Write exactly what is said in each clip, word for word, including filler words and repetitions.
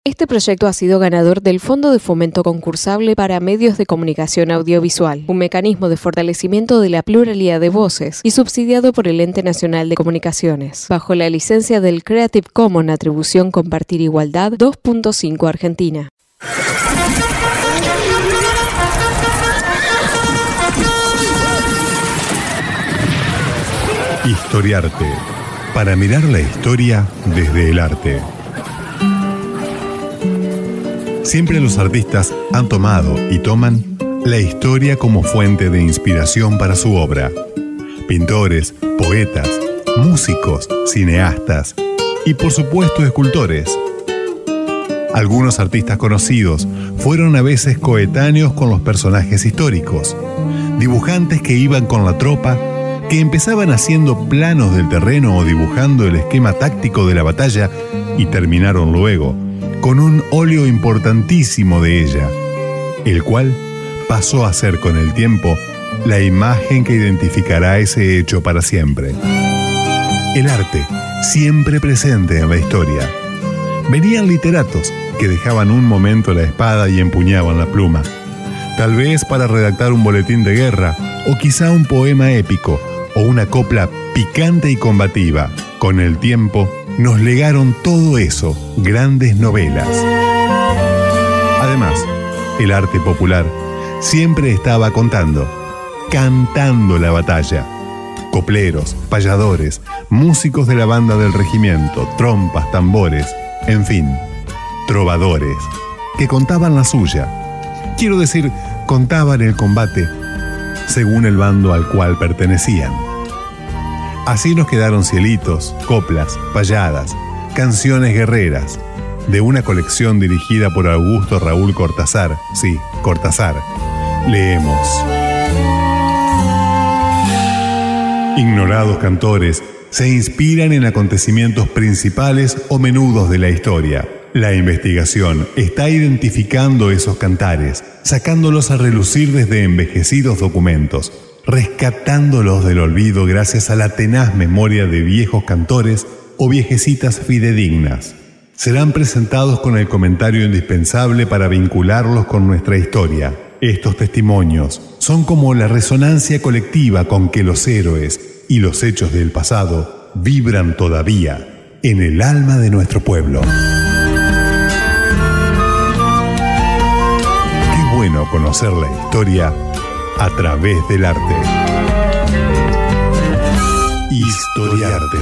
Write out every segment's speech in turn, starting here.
Este proyecto ha sido ganador del Fondo de Fomento Concursable para Medios de Comunicación Audiovisual, un mecanismo de fortalecimiento de la pluralidad de voces y subsidiado por el Ente Nacional de Comunicaciones, bajo la licencia del Creative Commons Atribución Compartir Igualdad dos punto cinco Argentina. Historiarte, para mirar la historia desde el arte. Siempre los artistas han tomado y toman la historia como fuente de inspiración para su obra. Pintores, poetas, músicos, cineastas y por supuesto escultores. Algunos artistas conocidos fueron a veces coetáneos con los personajes históricos, dibujantes que iban con la tropa, que empezaban haciendo planos del terreno o dibujando el esquema táctico de la batalla y terminaron luego con un óleo importantísimo de ella, el cual pasó a ser con el tiempo la imagen que identificará ese hecho para siempre. El arte, siempre presente en la historia. Venían literatos que dejaban un momento la espada y empuñaban la pluma, tal vez para redactar un boletín de guerra o quizá un poema épico o una copla picante y combativa. Con el tiempo nos legaron todo eso, grandes novelas. Además, el arte popular siempre estaba contando, cantando la batalla. Copleros, payadores, músicos de la banda del regimiento, trompas, tambores, en fin, trovadores, que contaban la suya. Quiero decir, contaban el combate según el bando al cual pertenecían. Así nos quedaron cielitos, coplas, payadas, canciones guerreras, de una colección dirigida por Augusto Raúl Cortázar. Sí, Cortázar. Leemos. Ignorados cantores se inspiran en acontecimientos principales o menudos de la historia. La investigación está identificando esos cantares, sacándolos a relucir desde envejecidos documentos, rescatándolos del olvido gracias a la tenaz memoria de viejos cantores o viejecitas fidedignas. Serán presentados con el comentario indispensable para vincularlos con nuestra historia. Estos testimonios son como la resonancia colectiva con que los héroes y los hechos del pasado vibran todavía en el alma de nuestro pueblo. Qué bueno conocer la historia a través del arte. Historiarte.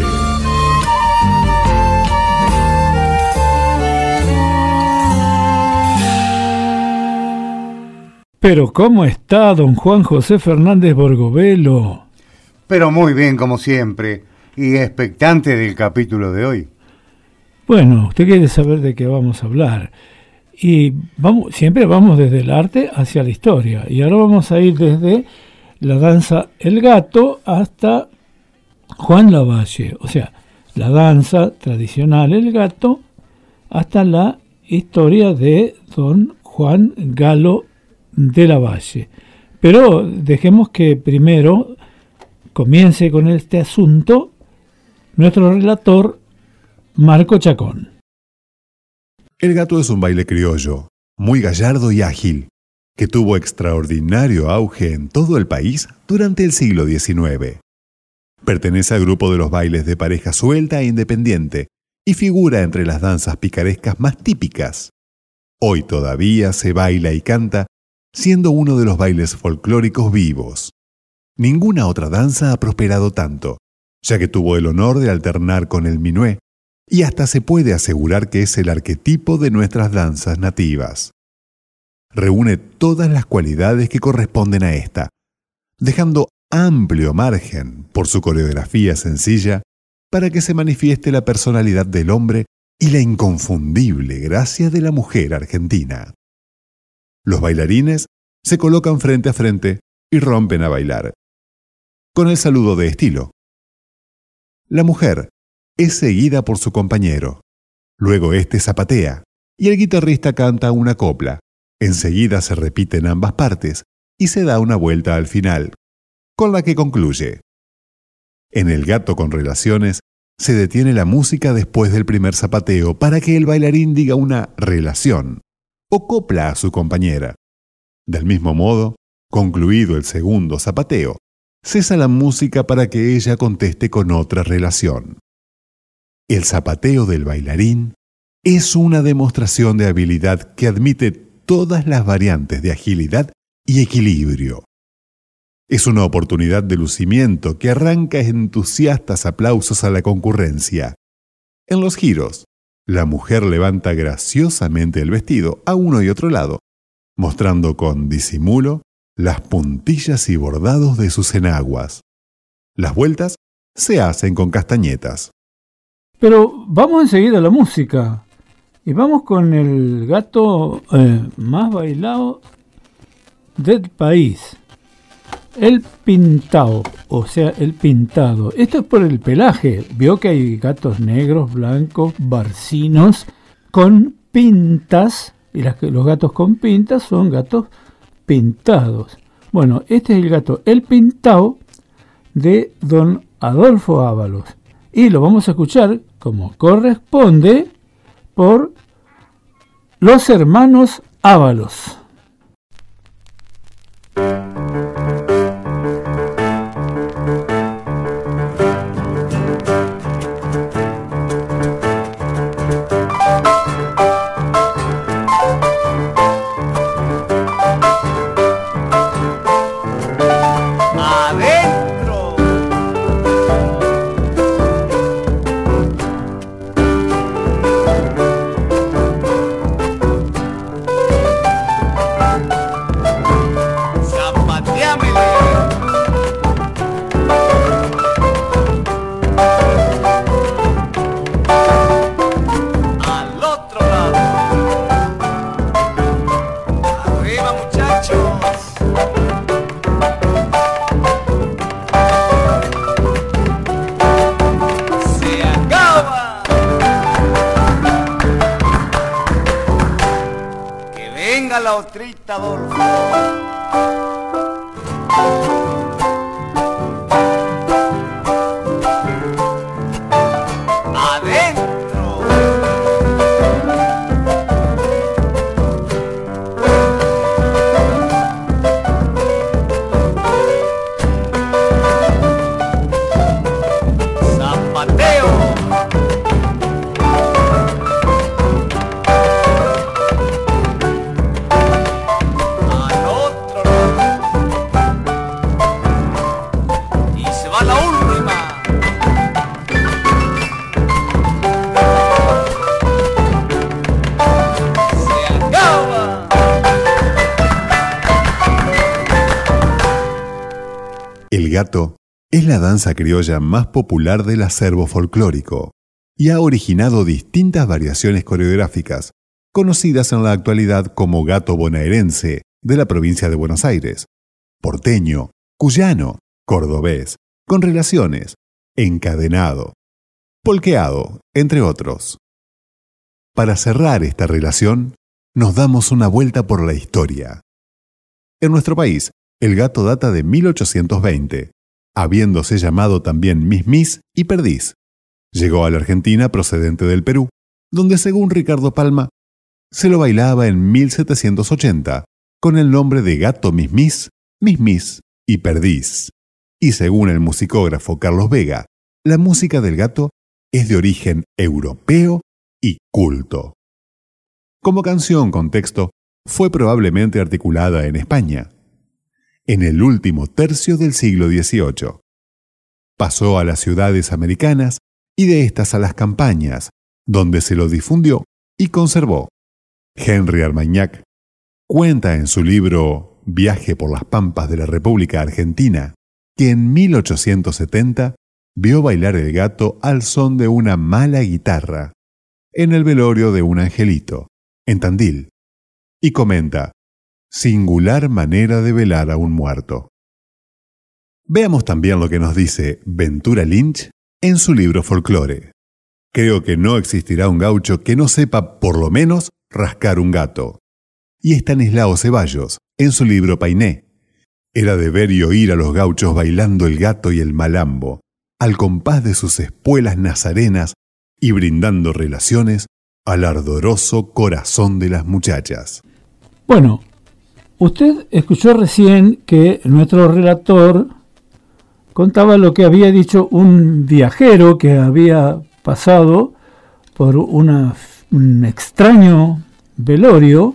Pero ¿cómo está don Juan José Fernández Borgovelo? Pero muy bien, como siempre, y expectante del capítulo de hoy. Bueno, usted quiere saber de qué vamos a hablar. Y vamos, siempre vamos desde el arte hacia la historia. Y ahora vamos a ir desde la danza El Gato hasta Juan Lavalle. O sea, la danza tradicional El Gato hasta la historia de don Juan Galo de Lavalle. Pero dejemos que primero comience con este asunto nuestro relator Marco Chacón. El gato es un baile criollo, muy gallardo y ágil, que tuvo extraordinario auge en todo el país durante el siglo diecinueve. Pertenece al grupo de los bailes de pareja suelta e independiente y figura entre las danzas picarescas más típicas. Hoy todavía se baila y canta, siendo uno de los bailes folclóricos vivos. Ninguna otra danza ha prosperado tanto, ya que tuvo el honor de alternar con el minué, y hasta se puede asegurar que es el arquetipo de nuestras danzas nativas. Reúne todas las cualidades que corresponden a esta, dejando amplio margen, por su coreografía sencilla, para que se manifieste la personalidad del hombre y la inconfundible gracia de la mujer argentina. Los bailarines se colocan frente a frente y rompen a bailar, con el saludo de estilo. La mujer es seguida por su compañero. Luego éste zapatea y el guitarrista canta una copla. Enseguida se repiten ambas partes y se da una vuelta al final, con la que concluye. En El Gato con Relaciones se detiene la música después del primer zapateo para que el bailarín diga una relación o copla a su compañera. Del mismo modo, concluido el segundo zapateo, cesa la música para que ella conteste con otra relación. El zapateo del bailarín es una demostración de habilidad que admite todas las variantes de agilidad y equilibrio. Es una oportunidad de lucimiento que arranca entusiastas aplausos a la concurrencia. En los giros, la mujer levanta graciosamente el vestido a uno y otro lado, mostrando con disimulo las puntillas y bordados de sus enaguas. Las vueltas se hacen con castañetas. Pero vamos enseguida a la música. Y vamos con el gato eh, más bailado del país. El pintao, o sea, el pintado. Esto es por el pelaje. Vio que hay gatos negros, blancos, barcinos, con pintas. Y las, los gatos con pintas son gatos pintados. Bueno, este es el gato El Pintao de don Adolfo Ábalos. Y lo vamos a escuchar como corresponde por los hermanos Ábalos. La otrita Adolfo. Adentro. Zapateo. El gato es la danza criolla más popular del acervo folclórico y ha originado distintas variaciones coreográficas, conocidas en la actualidad como gato bonaerense de la provincia de Buenos Aires, porteño, cuyano, cordobés, con relaciones, encadenado, polqueado, entre otros. Para cerrar esta relación, nos damos una vuelta por la historia. En nuestro país, el gato data de mil ochocientos veinte, habiéndose llamado también Mis Mis y Perdiz. Llegó a la Argentina procedente del Perú, donde según Ricardo Palma, se lo bailaba en mil setecientos ochenta, con el nombre de gato Mis Mis, Mis Mis y Perdiz. Y según el musicógrafo Carlos Vega, la música del gato es de origen europeo y culto. Como canción con texto, fue probablemente articulada en España, en el último tercio del siglo dieciocho. Pasó a las ciudades americanas y de estas a las campañas, donde se lo difundió y conservó. Henry Armagnac cuenta en su libro Viaje por las Pampas de la República Argentina que en mil ochocientos setenta vio bailar el gato al son de una mala guitarra en el velorio de un angelito, en Tandil, y comenta: singular manera de velar a un muerto. Veamos también lo que nos dice Ventura Lynch en su libro Folclore. Creo que no existirá un gaucho que no sepa, por lo menos, rascar un gato. Y Estanislao Ceballos, en su libro Painé. Era de ver y oír a los gauchos bailando el gato y el malambo, al compás de sus espuelas nazarenas y brindando relaciones al ardoroso corazón de las muchachas. Bueno, usted escuchó recién que nuestro relator contaba lo que había dicho un viajero que había pasado por una, un extraño velorio,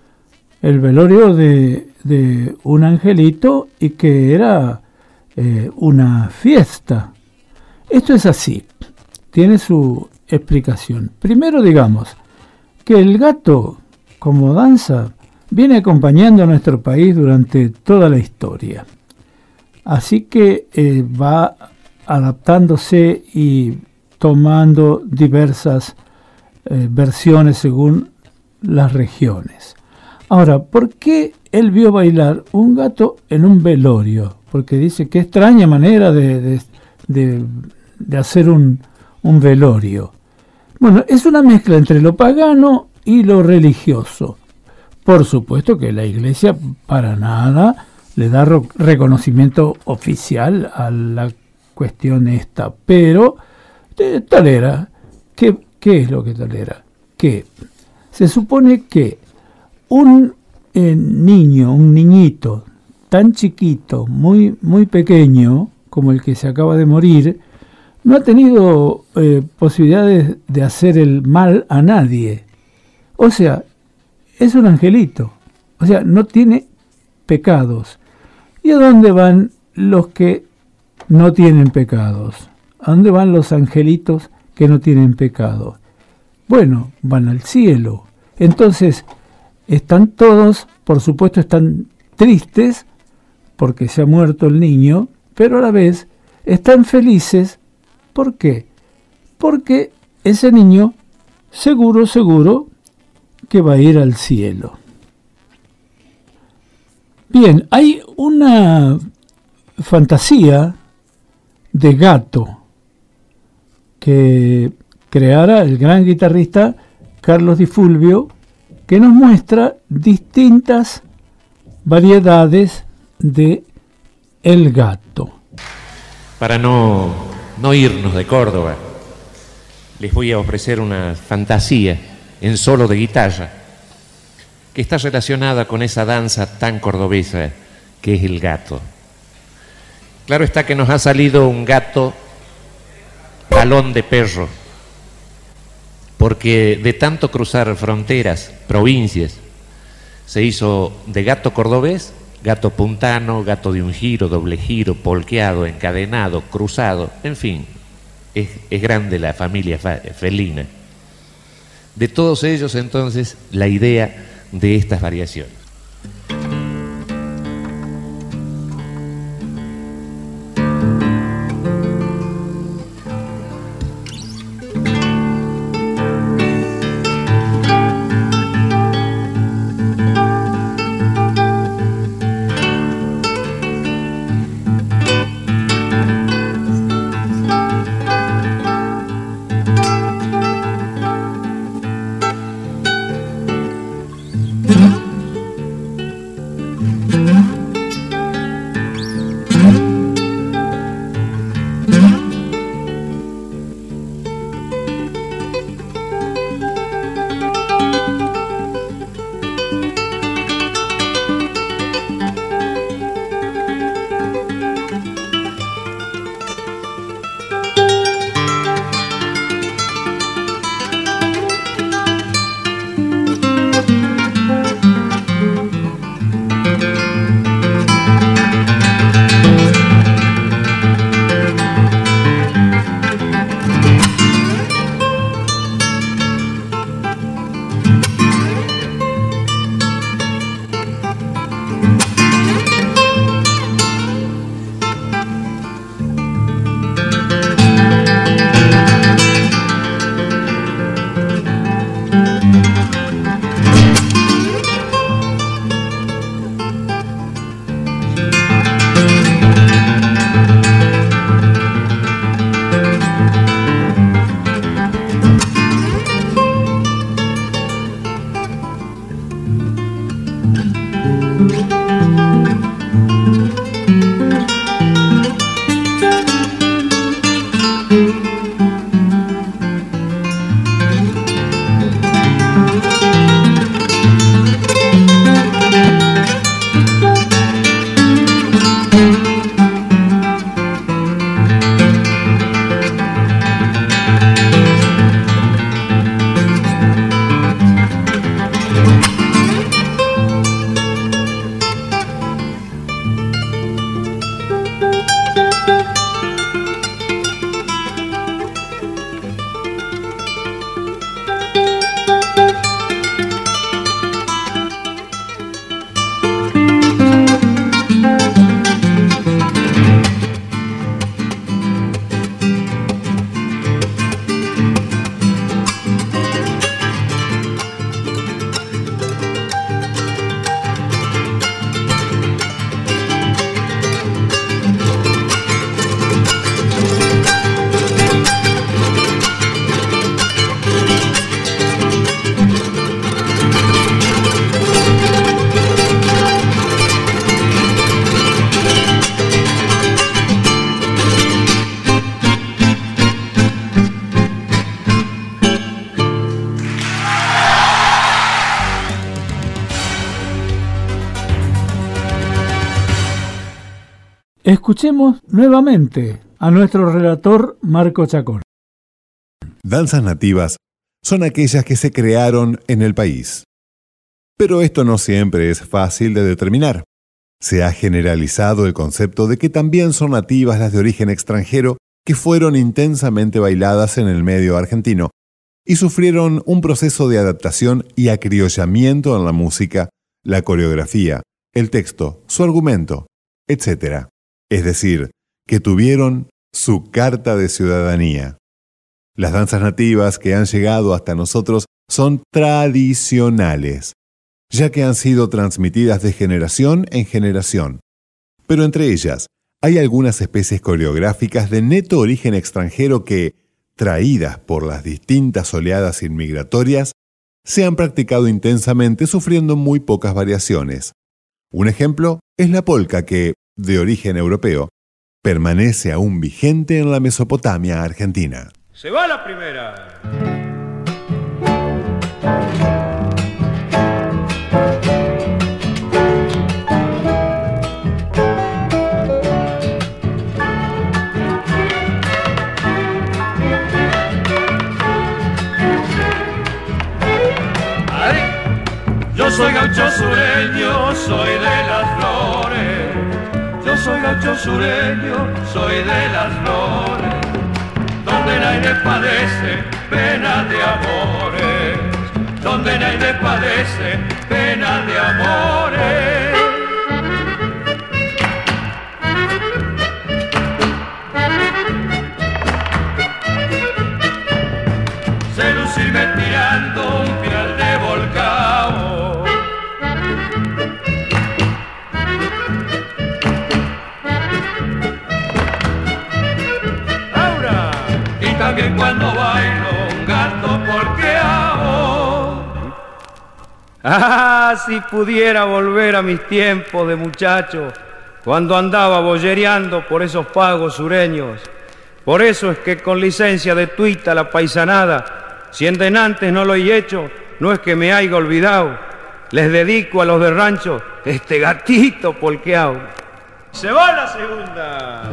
el velorio de, de un angelito, y que era eh, una fiesta. Esto es así, tiene su explicación. Primero digamos que el gato como danza viene acompañando a nuestro país durante toda la historia. Así que eh, va adaptándose y tomando diversas eh, versiones según las regiones. Ahora, ¿por qué él vio bailar un gato en un velorio? Porque dice que extraña manera de, de, de, de hacer un, un velorio. Bueno, es una mezcla entre lo pagano y lo religioso. Por supuesto que la Iglesia para nada le da ro- reconocimiento oficial a la cuestión esta, pero eh, tolera. ¿Qué, ¿Qué es lo que tolera? Que se supone que un eh, niño, un niñito tan chiquito, muy, muy pequeño, como el que se acaba de morir, no ha tenido eh, posibilidades de hacer el mal a nadie. O sea, es un angelito. O sea, no tiene pecados. ¿Y a dónde van los que no tienen pecados? ¿A dónde van los angelitos que no tienen pecados? Bueno, van al cielo. Entonces, están todos, por supuesto, están tristes porque se ha muerto el niño, pero a la vez están felices. ¿Por qué? Porque ese niño seguro, seguro que va a ir al cielo. Bien, hay una fantasía de gato que creara el gran guitarrista Carlos Di Fulvio, que nos muestra distintas variedades de el gato. Para no, no irnos de Córdoba, les voy a ofrecer una fantasía en solo de guitarra, que está relacionada con esa danza tan cordobesa que es el gato. Claro está que nos ha salido un gato talón de perro, porque de tanto cruzar fronteras, provincias, se hizo de gato cordobés, gato puntano, gato de un giro, doble giro, polqueado, encadenado, cruzado, en fin, es, es grande la familia felina. De todos ellos, entonces, la idea de estas variaciones. Escuchemos nuevamente a nuestro relator Marco Chacón. Danzas nativas son aquellas que se crearon en el país. Pero esto no siempre es fácil de determinar. Se ha generalizado el concepto de que también son nativas las de origen extranjero que fueron intensamente bailadas en el medio argentino y sufrieron un proceso de adaptación y acriollamiento en la música, la coreografía, el texto, su argumento, etcétera. Es decir, que tuvieron su carta de ciudadanía. Las danzas nativas que han llegado hasta nosotros son tradicionales, ya que han sido transmitidas de generación en generación. Pero entre ellas, hay algunas especies coreográficas de neto origen extranjero que, traídas por las distintas oleadas inmigratorias, se han practicado intensamente sufriendo muy pocas variaciones. Un ejemplo es la polka que, de origen europeo, permanece aún vigente en la Mesopotamia argentina. Se va la primera. Yo soy gaucho sureño, soy de las flores. Yo soy gaucho sureño, soy de las flores. Donde nadie padece pena de amores. Donde nadie padece pena de amores. Seducirme tirando un pial de volcán. También cuando bailo un gato porqueado. Ah, si pudiera volver a mis tiempos de muchacho, cuando andaba bollereando por esos pagos sureños. Por eso es que con licencia de tuita la paisanada, si en denantes no lo he hecho, no es que me haya olvidado, les dedico a los de rancho este gatito porqueado. Se va la segunda.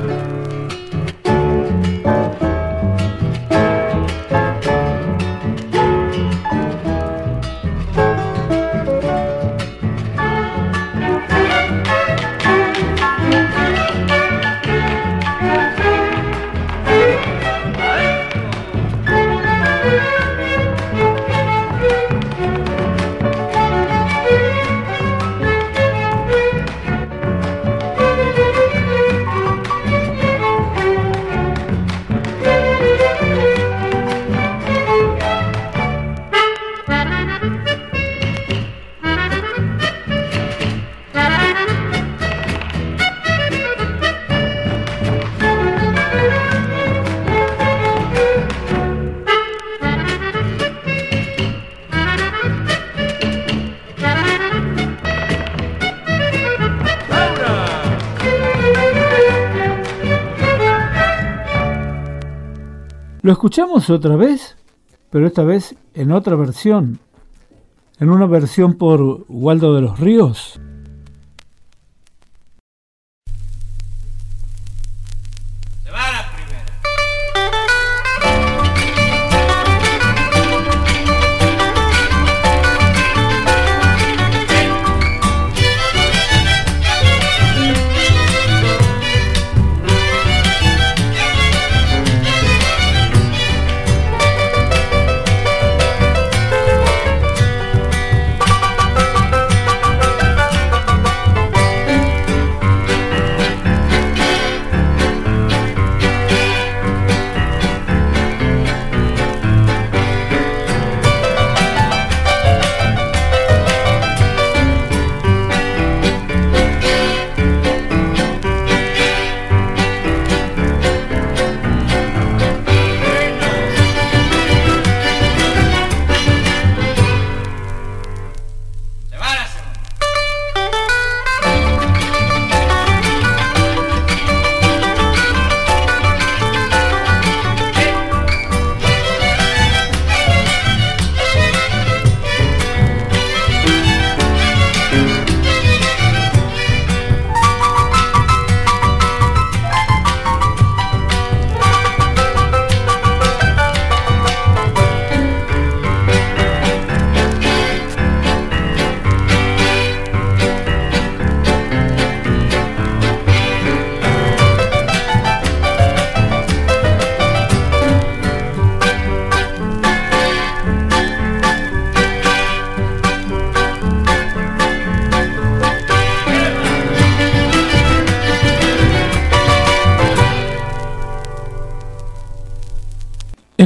Lo escuchamos otra vez, pero esta vez en otra versión, en una versión por Waldo de los Ríos. Se va la primera.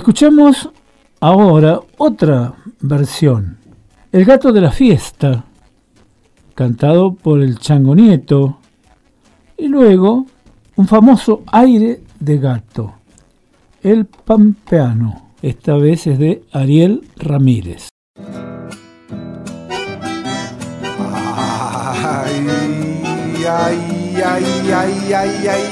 Escuchamos ahora otra versión, El gato de la fiesta, cantado por el Chango Nieto, y luego un famoso aire de gato, El Pampeano, esta vez es de Ariel Ramírez. Ay, ay, ay, ay, ay, ay.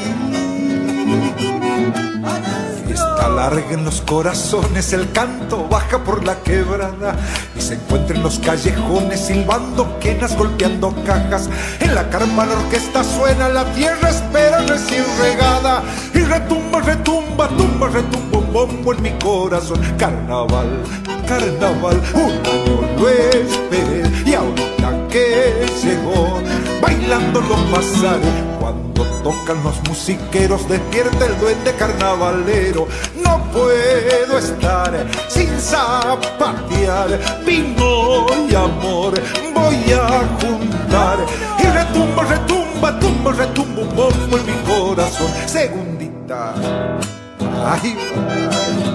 Fiesta larga en los corazones, el canto baja por la quebrada y se encuentra en los callejones silbando quenas, golpeando cajas. En la carpa la orquesta suena, la tierra espera recién regada y retumba, retumba, tumba, retumba un bombo en mi corazón. Carnaval, carnaval, un año lo esperé y ahorita que llegó, bailando lo pasaré. Cuando tocan los musiqueros, despierta el duende carnavalero. No puedo estar sin zapatear, vino y amor voy a juntar. Y retumba, retumba, tumba, retumba un bombo en mi corazón. Segundita, ay, ay.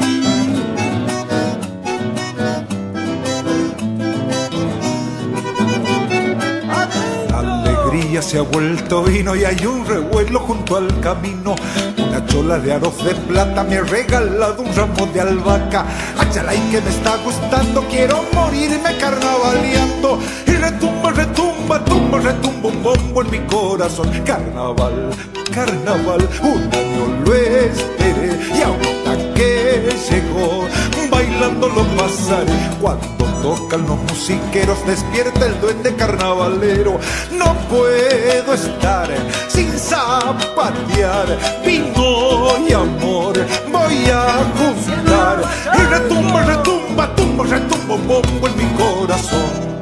Se ha vuelto vino y hay un revuelo junto al camino. Una chola de arroz de plata me ha regalado un ramo de albahaca. Achalay que me está gustando, quiero morirme carnavaleando. Y retumba, retumba, tumba, retumba un bombo en mi corazón. Carnaval, carnaval, un año lo esperé y ahorita que llegó, bailando lo pasaré. Cuando tocan los musiqueros, despierta el duende carnavalero. No puedo estar sin zapatear, vino y amor voy a juntar. Y retumba, retumba, tumba, retumba un bombo en mi corazón.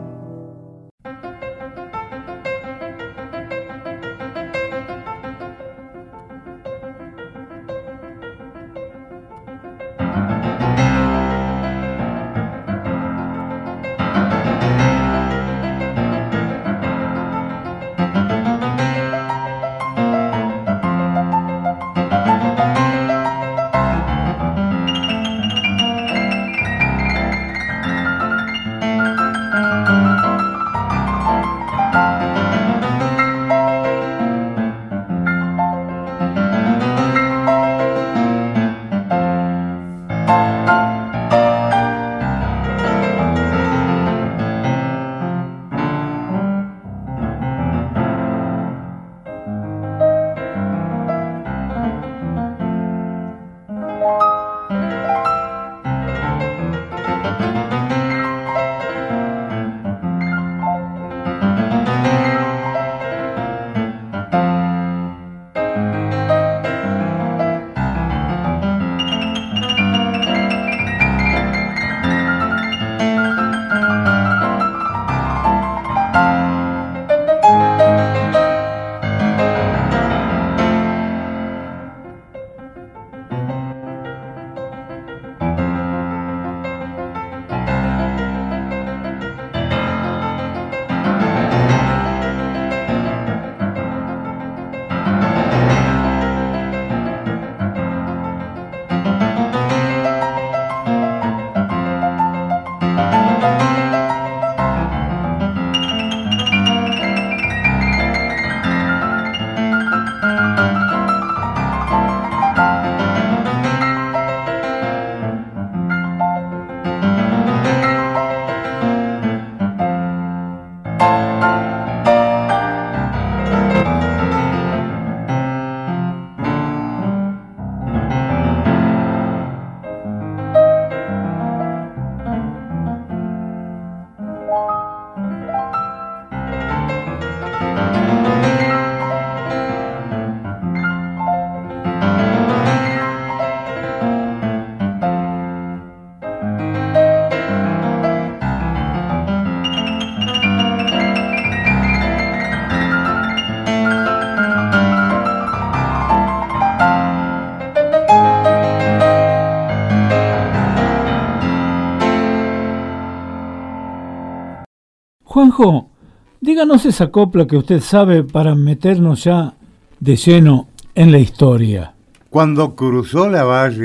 Juanjo, díganos esa copla que usted sabe para meternos ya de lleno en la historia. Cuando cruzó la valle,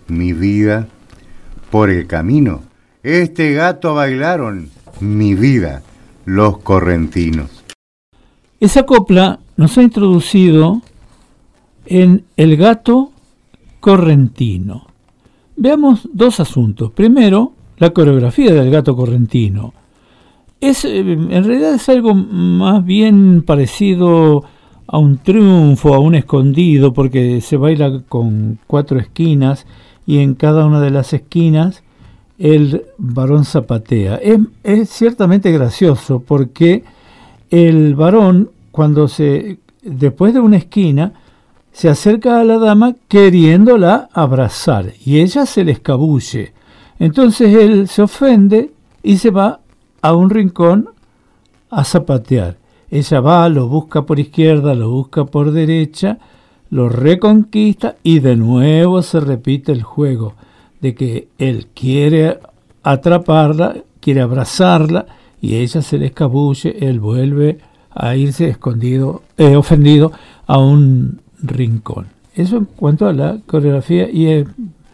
mi vida por el camino. Este gato bailaron mi vida los correntinos. Esa copla nos ha introducido en El gato correntino. Veamos dos asuntos. Primero, la coreografía del gato correntino. Es, en realidad es algo más bien parecido a un triunfo, a un escondido, porque se baila con cuatro esquinas y en cada una de las esquinas el varón zapatea. Es, es ciertamente gracioso porque el varón, cuando se, después de una esquina, se acerca a la dama queriéndola abrazar y ella se le escabulle. Entonces él se ofende y se va a un rincón a zapatear. Ella va, lo busca por izquierda, lo busca por derecha, lo reconquista y de nuevo se repite el juego de que él quiere atraparla, quiere abrazarla y ella se le escabulle, él vuelve a irse escondido, eh, ofendido a un rincón. Eso en cuanto a la coreografía, y eh,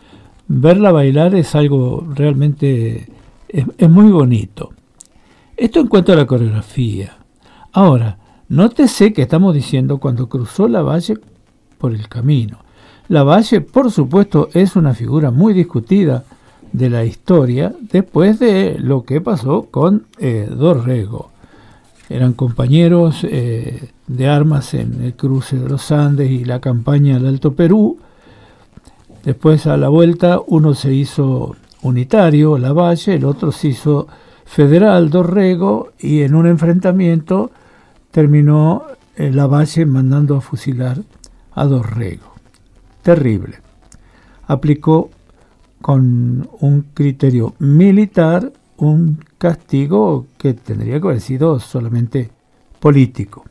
verla bailar es algo realmente, es, es muy bonito. Esto en cuanto a la coreografía. Ahora, nótese que estamos diciendo cuando cruzó Lavalle por el camino. Lavalle, por supuesto, es una figura muy discutida de la historia después de lo que pasó con eh, Dorrego. Eran compañeros eh, de armas en el cruce de los Andes y la campaña del Alto Perú. Después, a la vuelta, uno se hizo unitario, Lavalle, el otro se hizo federal, Dorrego, y en un enfrentamiento terminó eh, Lavalle mandando a fusilar a Dorrego. Terrible. Aplicó con un criterio militar un castigo que tendría que haber sido solamente político.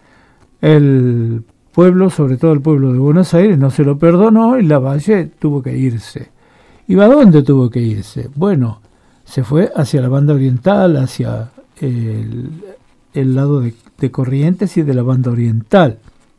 El pueblo, sobre todo el pueblo de Buenos Aires, no se lo perdonó y Lavalle tuvo que irse. ¿Y a dónde tuvo que irse? Bueno, se fue hacia la banda oriental, hacia el, el lado de, de Corrientes y de la banda oriental.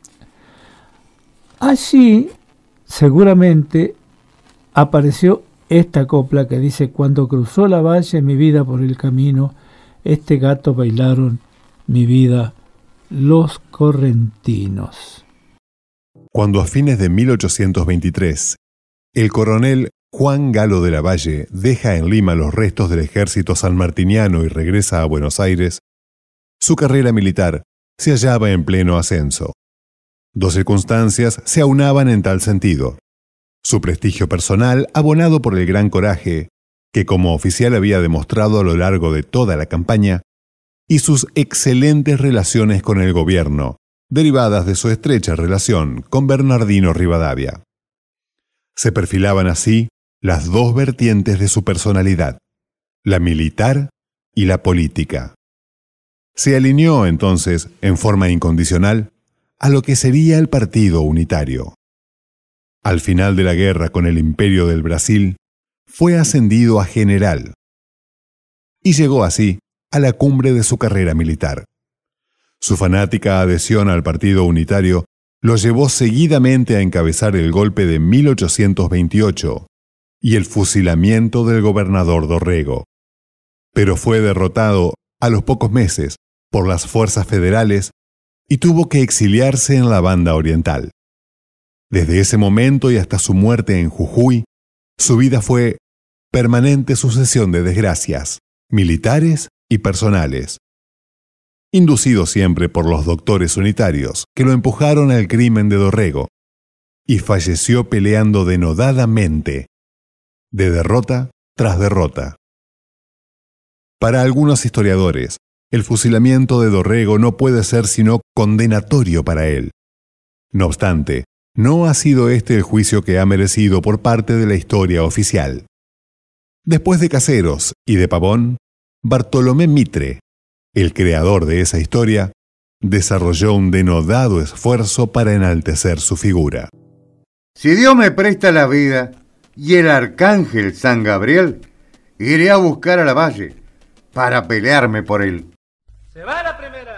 Allí seguramente apareció esta copla que dice: cuando cruzó Lavalle mi vida por el camino, este gato bailaron mi vida los correntinos. Cuando a fines de mil ochocientos veintitrés, el coronel Juan Galo de Lavalle deja en Lima los restos del ejército sanmartiniano y regresa a Buenos Aires, su carrera militar se hallaba en pleno ascenso. Dos circunstancias se aunaban en tal sentido: su prestigio personal, abonado por el gran coraje que como oficial había demostrado a lo largo de toda la campaña, y sus excelentes relaciones con el gobierno, derivadas de su estrecha relación con Bernardino Rivadavia. Se perfilaban así las dos vertientes de su personalidad, la militar y la política. Se alineó entonces, en forma incondicional, a lo que sería el Partido Unitario. Al final de la guerra con el Imperio del Brasil, fue ascendido a general y llegó así a la cumbre de su carrera militar. Su fanática adhesión al Partido Unitario lo llevó seguidamente a encabezar el golpe de mil ochocientos veintiocho y el fusilamiento del gobernador Dorrego, pero fue derrotado a los pocos meses por las fuerzas federales y tuvo que exiliarse en la banda oriental. Desde ese momento y hasta su muerte en Jujuy, su vida fue permanente sucesión de desgracias, militares y personales, inducido siempre por los doctores unitarios que lo empujaron al crimen de Dorrego, y falleció peleando denodadamente, de derrota tras derrota. Para algunos historiadores, el fusilamiento de Dorrego no puede ser sino condenatorio para él. No obstante, no ha sido este el juicio que ha merecido por parte de la historia oficial. Después de Caseros y de Pavón, Bartolomé Mitre, el creador de esa historia, desarrolló un denodado esfuerzo para enaltecer su figura. Si Dios me presta la vida y el arcángel San Gabriel, iré a buscar a Lavalle para pelearme por él. Se va la primera.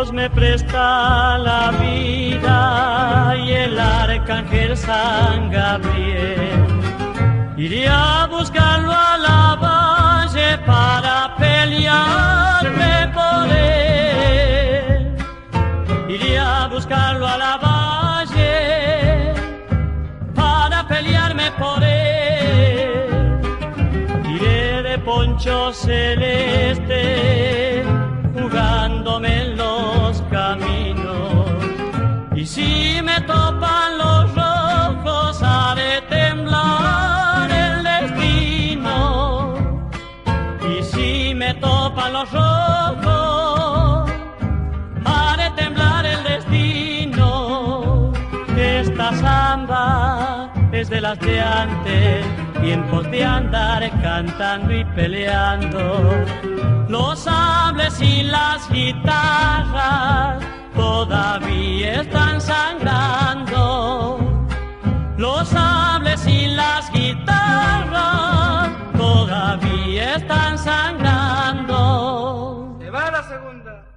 Dios me presta la vida y el arcángel San Gabriel, iré a buscarlo a la valle para pelearme por él. Iré a buscarlo a la valle para pelearme por él. Iré de poncho celeste jugándome en los caminos, y si me topan los rojos haré temblar el destino. Y si me topan los rojos haré temblar el destino. Esta samba es de las de antes, tiempos de andar cantando y peleando. Los sables y las guitarras todavía están sangrando. Los sables y las guitarras todavía están sangrando. Se va la segunda.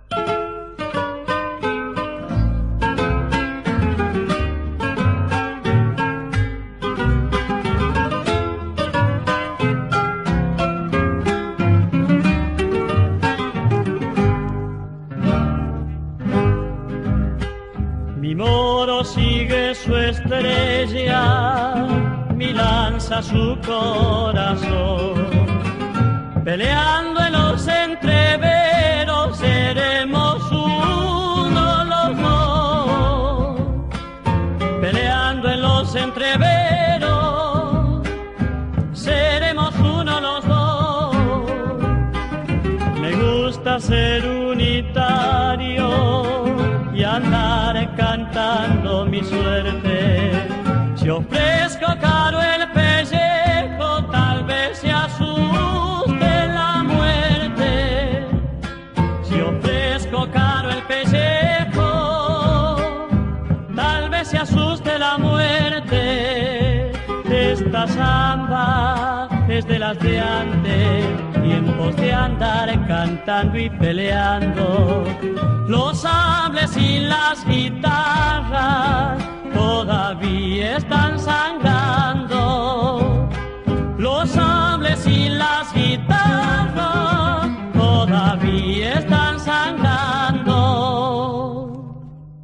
Mi moro sigue su estrella, mi lanza su corazón. Peleando en los entreveros seremos uno los dos. Peleando en los entreveros seremos uno los dos. Me gusta ser unitario y andar cantando mi suerte. Si ofrezco caro el pellejo, tal vez se asuste la muerte. Si ofrezco caro el pellejo, tal vez se asuste la muerte. Esta samba es de las de antes, tiempos de andar cantando y peleando. Los sables y las guitarras todavía están sangrando. Los sables y las guitarras todavía están sangrando.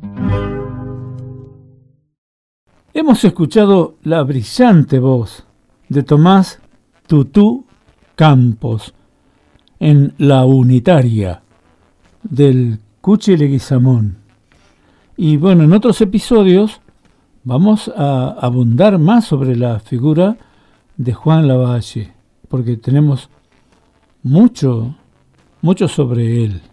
Hemos escuchado la brillante voz de Tomás Tutú Campos en La Unitaria del Cuchi Leguizamón. Y bueno, en otros episodios vamos a abundar más sobre la figura de Juan Lavalle, porque tenemos mucho, mucho sobre él.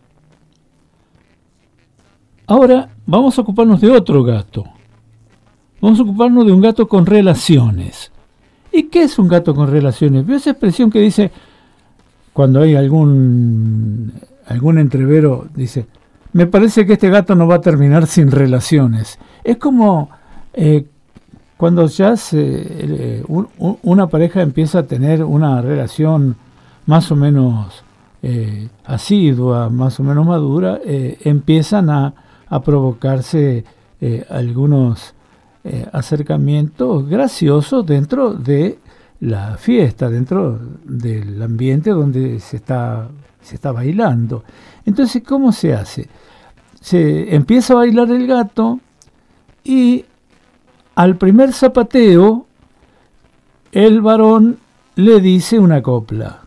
Ahora vamos a ocuparnos de otro gato. Vamos a ocuparnos de un gato con relaciones. ¿Y qué es un gato con relaciones? ¿Veo esa expresión que dice, cuando hay algún, algún entrevero, dice, me parece que este gato no va a terminar sin relaciones? Es como eh, cuando ya se, eh, un, un, una pareja empieza a tener una relación más o menos eh, asidua, más o menos madura, eh, empiezan a, a provocarse eh, algunos eh, acercamientos graciosos dentro de la fiesta, dentro del ambiente donde se está, se está bailando. Entonces, ¿cómo se hace? Se empieza a bailar el gato y al primer zapateo el varón le dice una copla.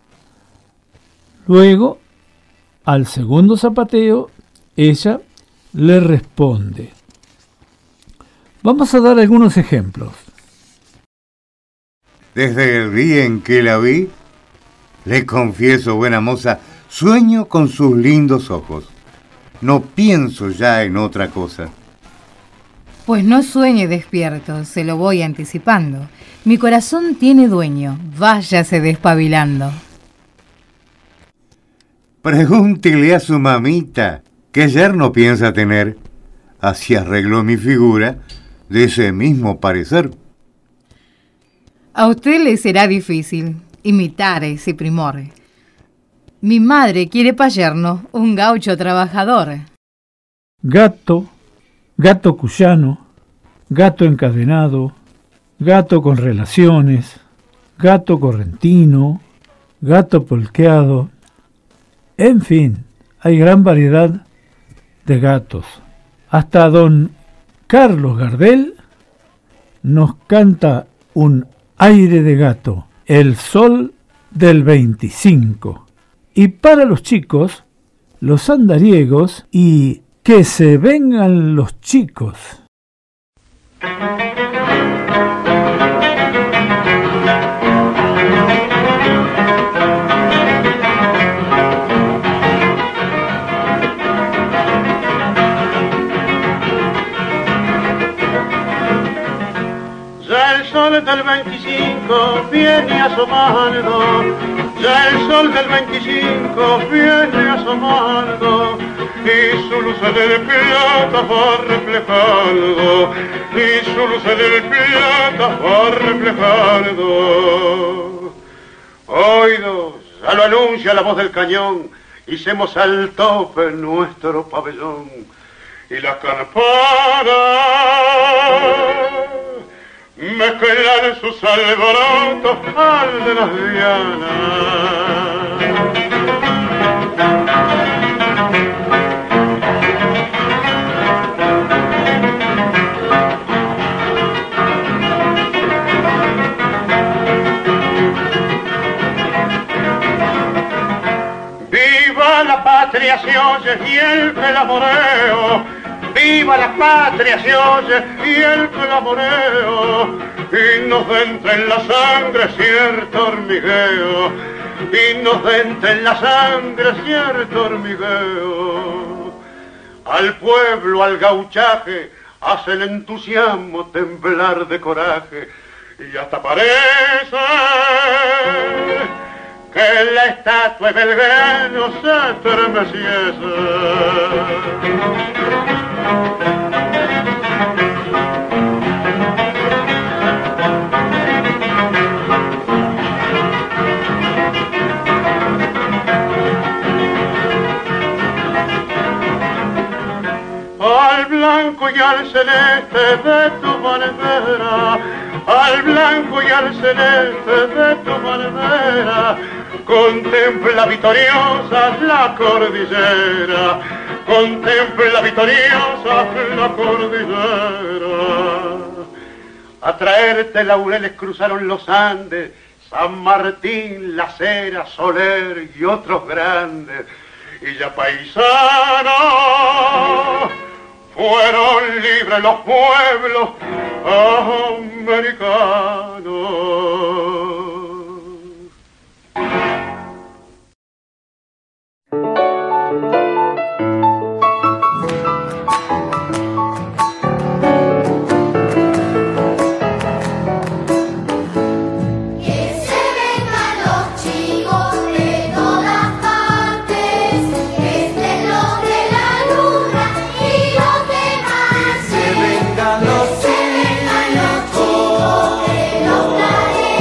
Luego, al segundo zapateo, ella le responde. Vamos a dar algunos ejemplos. Desde el día en que la vi, le confieso, buena moza, sueño con sus lindos ojos. No pienso ya en otra cosa. Pues no sueñe despierto, se lo voy anticipando. Mi corazón tiene dueño, váyase despabilando. Pregúntele a su mamita, que yerno piensa tener. Así arregló mi figura de ese mismo parecer. A usted le será difícil imitar ese primor. Mi madre quiere pa' yerno un gaucho trabajador. gato, gato cuyano, gato encadenado, gato con relaciones, gato correntino, gato polqueado, en fin, hay gran variedad de gatos. Hasta don Carlos Gardel nos canta un aire de gato, El sol del veinticinco. Y para los chicos, los andariegos y Que se vengan los chicos. Ya el sol del veinticinco viene asomando, ya el sol del veinticinco viene asomando, y su luz del plata va reflejando, y su luz del plata va reflejando. Oídos, ya lo anuncia la voz del cañón, hicemos al tope nuestro pabellón, y las campanas mezclan sus alborotos al de las dianas. Viva la patria se oye y el clamoreo, viva la patria se oye y el clamoreo, inocente en la sangre cierto hormigueo, inocente en la sangre cierto hormigueo. Al pueblo, al gauchaje, hace el entusiasmo temblar de coraje, y hasta parece que la estatua de Belgrano se estremeciese. Al blanco y al celeste de tu bandera, al blanco y al celeste de tu bandera, contempla victoriosa la cordillera, contempla victoriosa la cordillera. A traerte laureles cruzaron los Andes, San Martín, La Cera, Soler y otros grandes, y ya paisanos fueron libres los pueblos americanos. Que se vengan los chicos,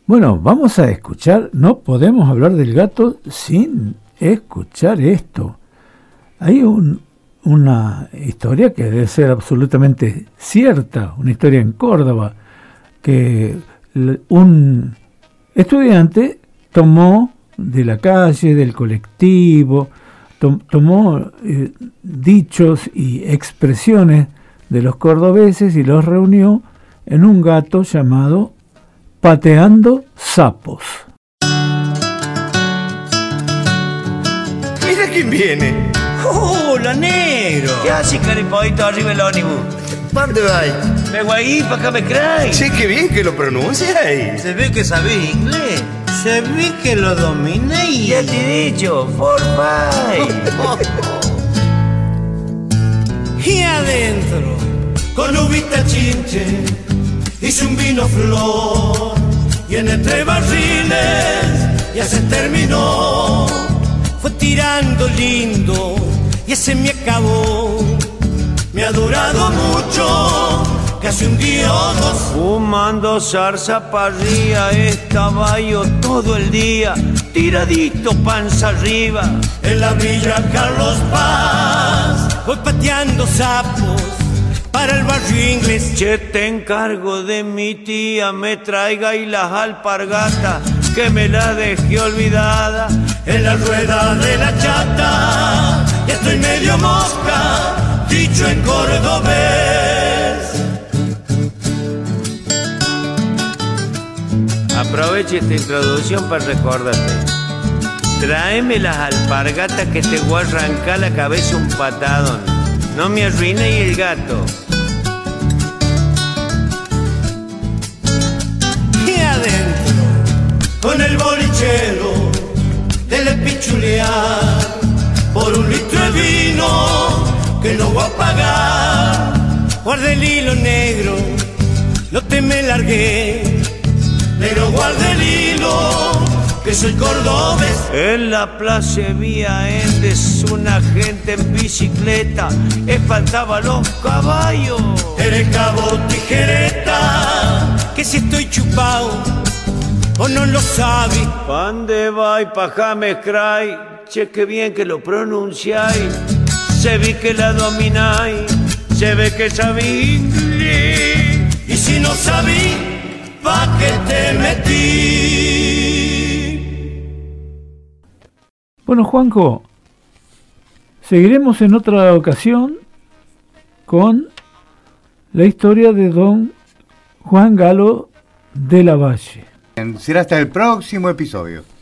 Bueno, vamos a escuchar, no podemos hablar del gato sin escuchar esto. Hay un, una historia que debe ser absolutamente cierta, una historia en Córdoba, que un estudiante tomó de la calle, del colectivo, to, tomó eh, dichos y expresiones de los cordobeses y los reunió en un gato llamado Pateando Sapos. Mira quién viene. ¡Hola, negro! ¿Qué haces, caripodito, arriba del ónibus? ¿Para dónde vas? Me voy ahí, para acá me cray. Sí, qué bien que lo pronuncias. Se ve que sabés inglés. Se ve que lo dominé. Ya te he dicho, forfait. Y adentro, con uvita chinche, hice un vino flor. Y en entre barriles ya se terminó. Fue tirando lindo y ese me acabó. Me ha durado mucho, casi un día o dos. Fumando zarza parrilla, estaba yo todo el día, tiradito panza arriba. En la villa Carlos Paz, voy pateando sapos para el barrio inglés. Che, te encargo de mi tía, me traiga y las alpargatas, que me la dejé olvidada. En la rueda de la chata, ya estoy medio mosca, dicho en cordobés. Aproveche esta introducción para recordarte. Tráeme las alpargatas que te voy a arrancar la cabeza un patadón. No me arruine y el gato. Y adentro, con el bolichero, del espichulear, por un litro de vino, que no voy a pagar. Guarda el hilo negro, no te me largué, pero guarda el hilo, que soy cordobés. En la plaza vía Endes, una gente en bicicleta, espantaba los caballos. Eres cabo tijereta, que si estoy chupado, o no lo sabe. ¿Pande va y pa' James Cray? Che, qué bien que lo pronunciáis. Se ve que la domináis, se ve que sabí inglés. Y si no sabí, ¿pa' qué te metí? Bueno, Juanjo, seguiremos en otra ocasión con la historia de don Juan Galo de la Valle. Será hasta el próximo episodio.